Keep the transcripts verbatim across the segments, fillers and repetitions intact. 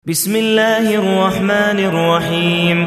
بسم الله الرحمن الرحيم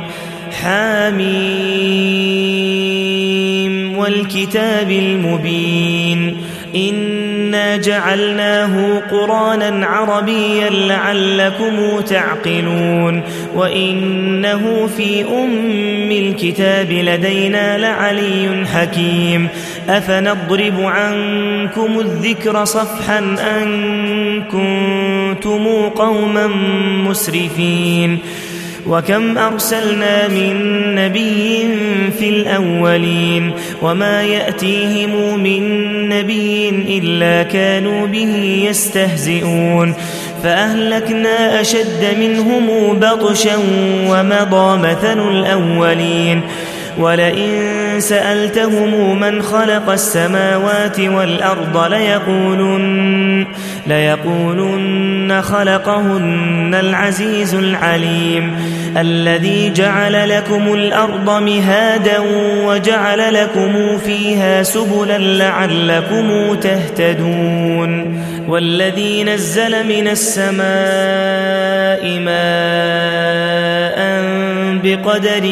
حميم والكتاب المبين إنا جعلناه قرآنا عربيا لعلكم تعقلون وإنه في أم الكتاب لدينا لعلي حكيم أفنضرب عنكم الذكر صفحا أن كنتم قوما مسرفين وكم أرسلنا من نبي في الأولين وما يأتيهم من نبي إلا كانوا به يستهزئون فأهلكنا أشد منهم بطشا ومضى مثل الأولين ولئن سألتهم من خلق السماوات والأرض ليقولن, ليقولن خلقهن العزيز العليم الذي جعل لكم الأرض مهادا وجعل لكم فيها سبلا لعلكم تهتدون والذي نزل من السماء ماء بقدر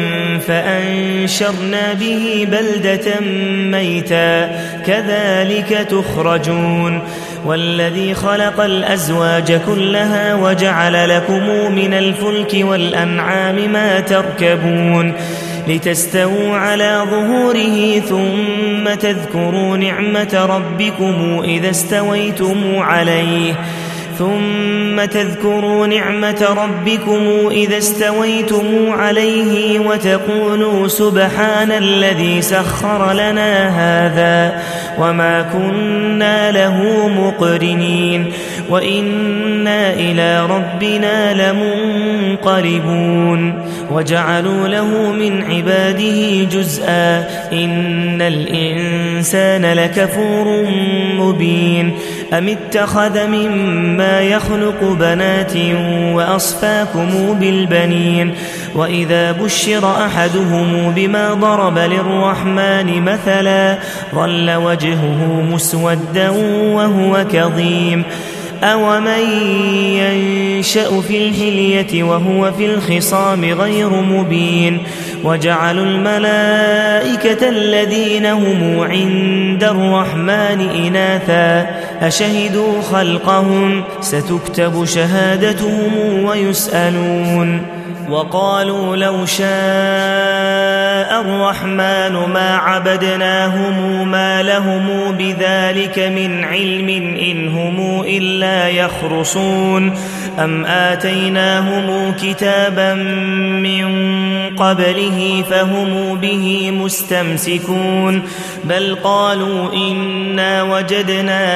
فأنشرنا به بلدة ميتا كذلك تخرجون والذي خلق الأزواج كلها وجعل لكم من الفلك والأنعام ما تركبون لتستووا على ظهوره ثم تذكروا نعمة ربكم إذا استويتم عليه ثم تذكروا نعمة ربكم إذا استويتم عليه وتقولوا سبحان الذي سخر لنا هذا وما كنا له مقرنين وإنا إلى ربنا لمنقلبون وجعلوا له من عباده جزءا إن الإنسان لكفور مبين أم اتخذ مما يخلق بنات وأصفاكم بالبنين وإذا بشر أحدهم بما ضرب للرحمن مثلا ظل وجهه مسودا وهو كظيم أومن ينشأ في الحلية وهو في الخصام غير مبين وجعلوا الملائكة الذين هم عند الرحمن إناثا أشهدوا خلقهم ستكتب شهادتهم ويسألون وقالوا لو شاء الرحمن ما عبدناهم ما لهم بذلك من علم إن هم إلا يخرصون أم آتيناهم كتابا من قبله فهم به مستمسكون بل قالوا إنا وجدنا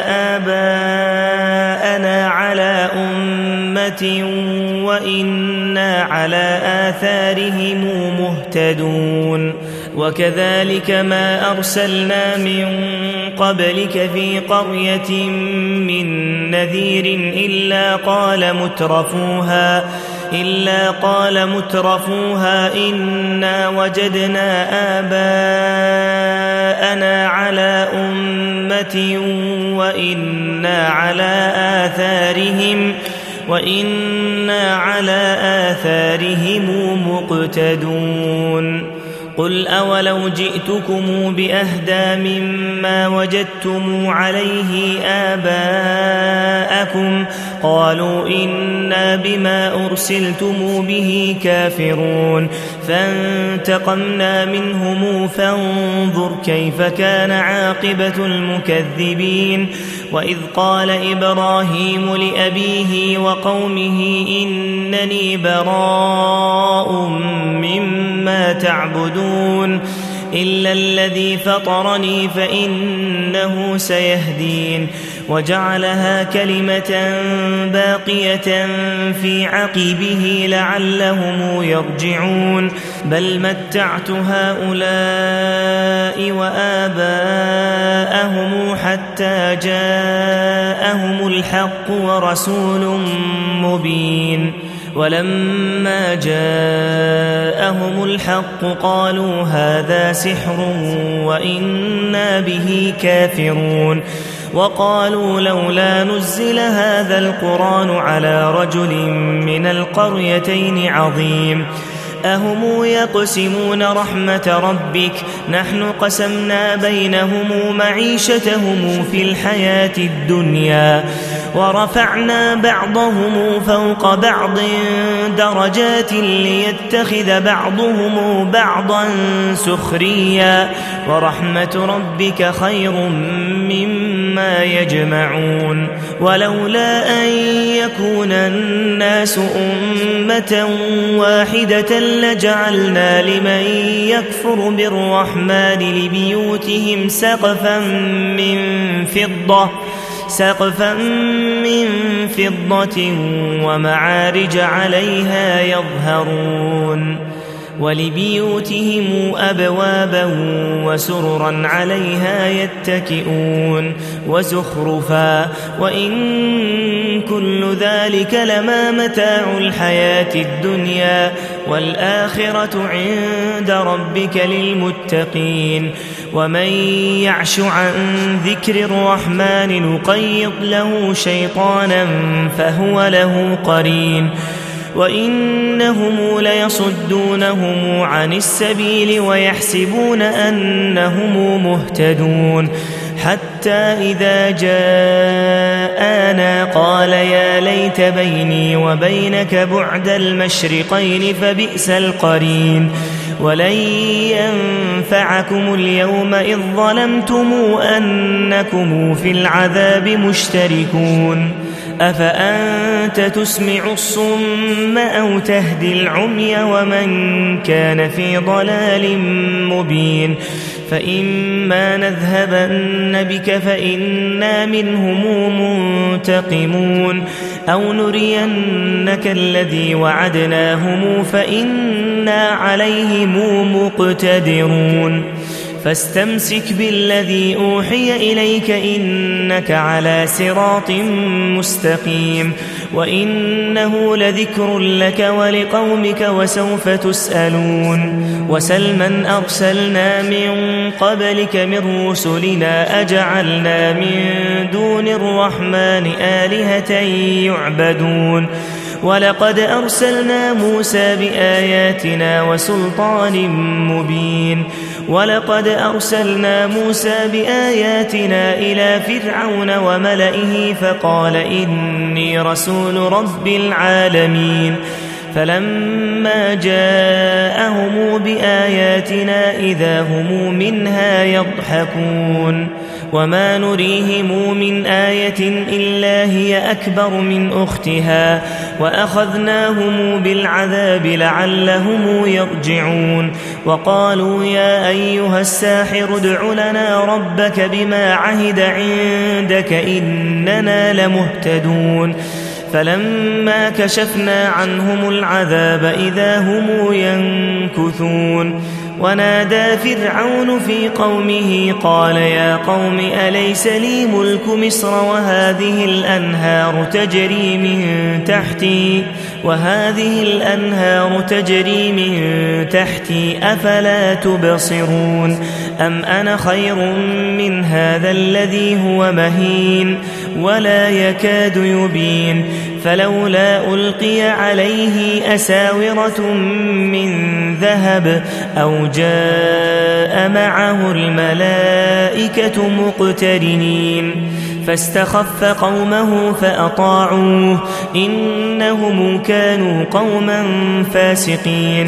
آباءنا على أمة وإنا على آثارهم مهتدون وكذلك ما أرسلنا من قبلك في قرية من نذير إلا قال مترفوها إلا قال مترفوها إنا وجدنا آباءنا على أمة وإنا على آثارهم وإنا على آثارهم مقتدون قل أولو جئتكم بأهدى مما وجدتم عليه آباءكم قالوا إنا بما أرسلتم به كافرون فانتقمنا منهم فانظر كيف كان عاقبة المكذبين وإذ قال إبراهيم لأبيه وقومه إنني براء مما تعبدون إلا الذي فطرني فإنه سيهدين وجعلها كلمة باقية في عقبه لعلهم يرجعون بل متعت هؤلاء وآباءهم حتى جاءهم الحق ورسول مبين ولما جاءهم الحق قالوا هذا سحر وإنا به كافرون وقالوا لولا نزل هذا القرآن على رجل من القريتين عظيم أهم يقسمون رحمة ربك نحن قسمنا بينهم معيشتهم في الحياة الدنيا ورفعنا بعضهم فوق بعض درجات ليتخذ بعضهم بعضا سخريا ورحمة ربك خير مما يجمعون ولولا أن يكون الناس أمة واحدة لجعلنا لمن يكفر بالرحمن لبيوتهم سقفا من فضة سقفا من فضة ومعارج عليها يظهرون ولبيوتهم أبوابا وسررا عليها يتكئون وزخرفا وإن كل ذلك لما متاع الحياة الدنيا والآخرة عند ربك للمتقين ومن يعش عن ذكر الرحمن نقيض له شيطانا فهو له قرين وإنهم ليصدونهم عن السبيل ويحسبون أنهم مهتدون حتى إذا جاءنا قال يا ليت بيني وبينك بعد المشرقين فبئس القرين ولن ينفعكم اليوم إذ ظلمتم أنكم في العذاب مشتركون أفأنت تسمع الصم أو تهدي العمي ومن كان في ضلال مبين فإما نذهبن بك فإنا منهم منتقمون أو نرينك الذي وعدناهم فإنا عليهم مقتدرون فاستمسك بالذي أوحي إليك إنك على صراط مستقيم وإنه لذكر لك ولقومك وسوف تسألون وسل من أرسلنا من قبلك من رسلنا أجعلنا من دون الرحمن آلهة يعبدون ولقد أرسلنا موسى بآياتنا وسلطان مبين ولقد أرسلنا موسى بآياتنا إلى فرعون وملئه فقال إني رسول رب العالمين فلما جاءهم بآياتنا إذا هم منها يضحكون وما نريهم من آية إلا هي أكبر من أختها وأخذناهم بالعذاب لعلهم يرجعون وقالوا يا أيها الساحر ادع لنا ربك بما عهد عندك إننا لمهتدون فلما كشفنا عنهم العذاب إذا هم ينكثون ونادى فرعون في قومه قال يا قوم أليس لي ملك مصر وهذه الأنهار تجري من تحتي وهذه الأنهار تجري من تحتي أفلا تبصرون أم أنا خير من هذا الذي هو مهين ولا يكاد يبين فلولا ألقي عليه أساورة من ذهب أو جاء معه الملائكة مقترنين فاستخف قومه فأطاعوه إنهم كانوا قوما فاسقين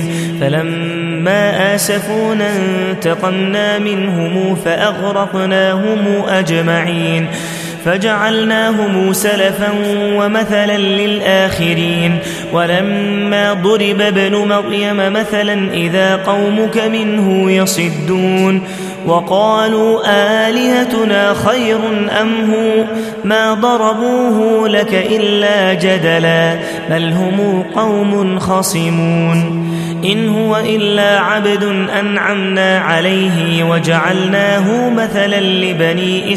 فلما آسفونا انتقمنا منهم فأغرقناهم أجمعين فجعلناهم سلفا ومثلا للآخرين ولما ضرب ابن مريم مثلا إذا قومك منه يصدون وقالوا آلهتنا خير أم هو ما ضربوه لك إلا جدلا بل هم قوم خصمون إن هو إلا عبد أنعمنا عليه وجعلناه مثلا لبني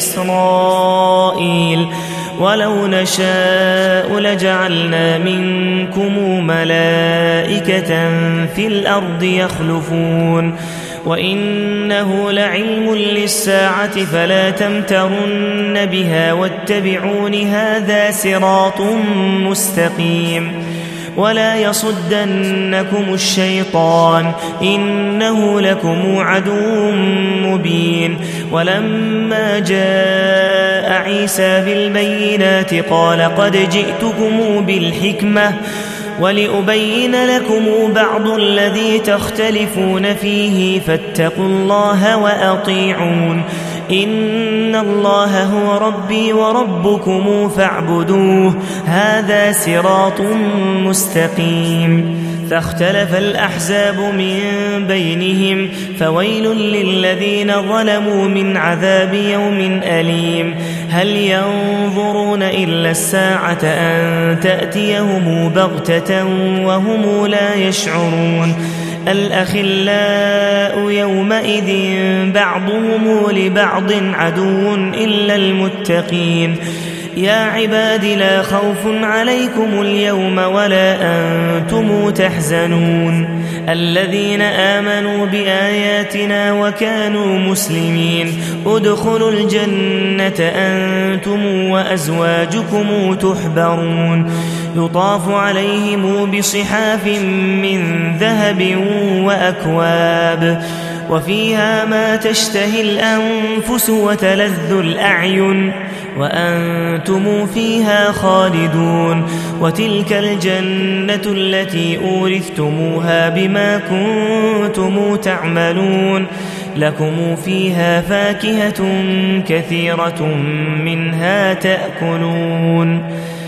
إسرائيل ولو نشاء لجعلنا منكم ملائكة في الأرض يخلفون وإنه لعلم للساعة فلا تمترن بها واتبعون هذا صراط مستقيم ولا يصدنكم الشيطان إنه لكم عدو مبين ولما جاء عيسى بالبينات قال قد جئتكم بالحكمة ولأبين لكم بعض الذي تختلفون فيه فاتقوا الله وأطيعون إن الله هو ربي وربكم فاعبدوه هذا صراط مستقيم فاختلف الأحزاب من بينهم فويل للذين ظلموا من عذاب يوم أليم هل ينظرون إلا الساعة أن تأتيهم بغتة وهم لا يشعرون الأخلاء يومئذ بعضهم لبعض عدو إلا المتقين يا عباد لا خوف عليكم اليوم ولا أنتم تحزنون الذين آمنوا بآياتنا وكانوا مسلمين ادخلوا الجنة أنتم وأزواجكم تحبرون يطاف عليهم بصحاف من ذهب وأكواب وفيها ما تشتهي الأنفس وتلذ الأعين وأنتم فيها خالدون وتلك الجنة التي أورثتموها بما كنتم تعملون لكم فيها فاكهة كثيرة منها تأكلون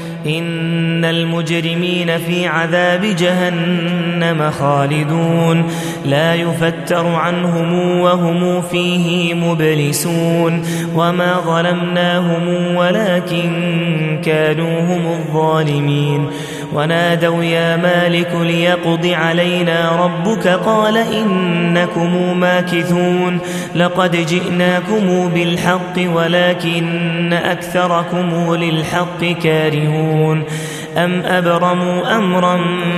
إن المجرمين في عذاب جهنم خالدون لا يفتر عنهم وهم فيه مبلسون وما ظلمناهم ولكن كانوا هم الظالمين ونادوا يا مالك ليقض علينا ربك قال إنكم ماكثون لقد جئناكم بالحق ولكن أكثركم للحق كارهون أم أبرموا أمرا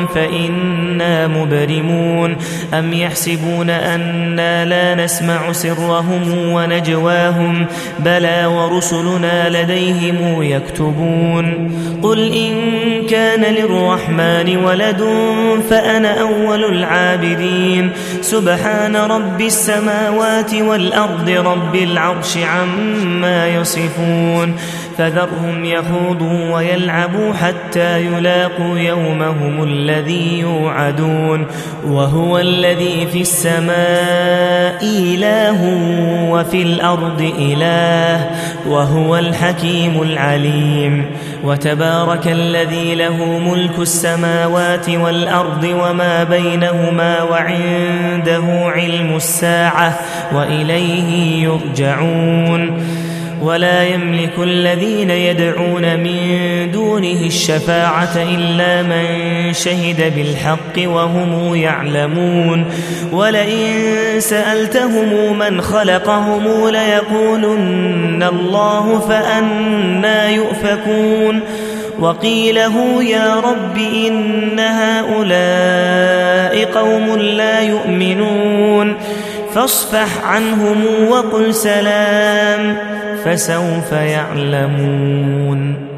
فإنا مبرمون أم يحسبون أنا لا نسمع سرهم ونجواهم بلى ورسلنا لديهم يكتبون قل إن كان للرحمن ولد فأنا أول العابدين سبحان رب السماوات والأرض رب العرش عما يصفون فذرهم يخوضوا ويلعبوا حتى يلاقوا يومهم الذي يوعدون وهو الذي في السماء إله وفي الأرض إله وهو الحكيم العليم وتبارك الذي له ملك السماوات والأرض وما بينهما وعنده علم الساعة وإليه يرجعون ولا يملك الذين يدعون من دونه الشفاعة إلا من شهد بالحق وهم يعلمون ولئن سألتهم من خلقهم ليقولن الله فأنى يؤفكون وقيله يا رب إن هؤلاء قوم لا يؤمنون فاصفح عنهم وقل سلام فسوف يعلمون.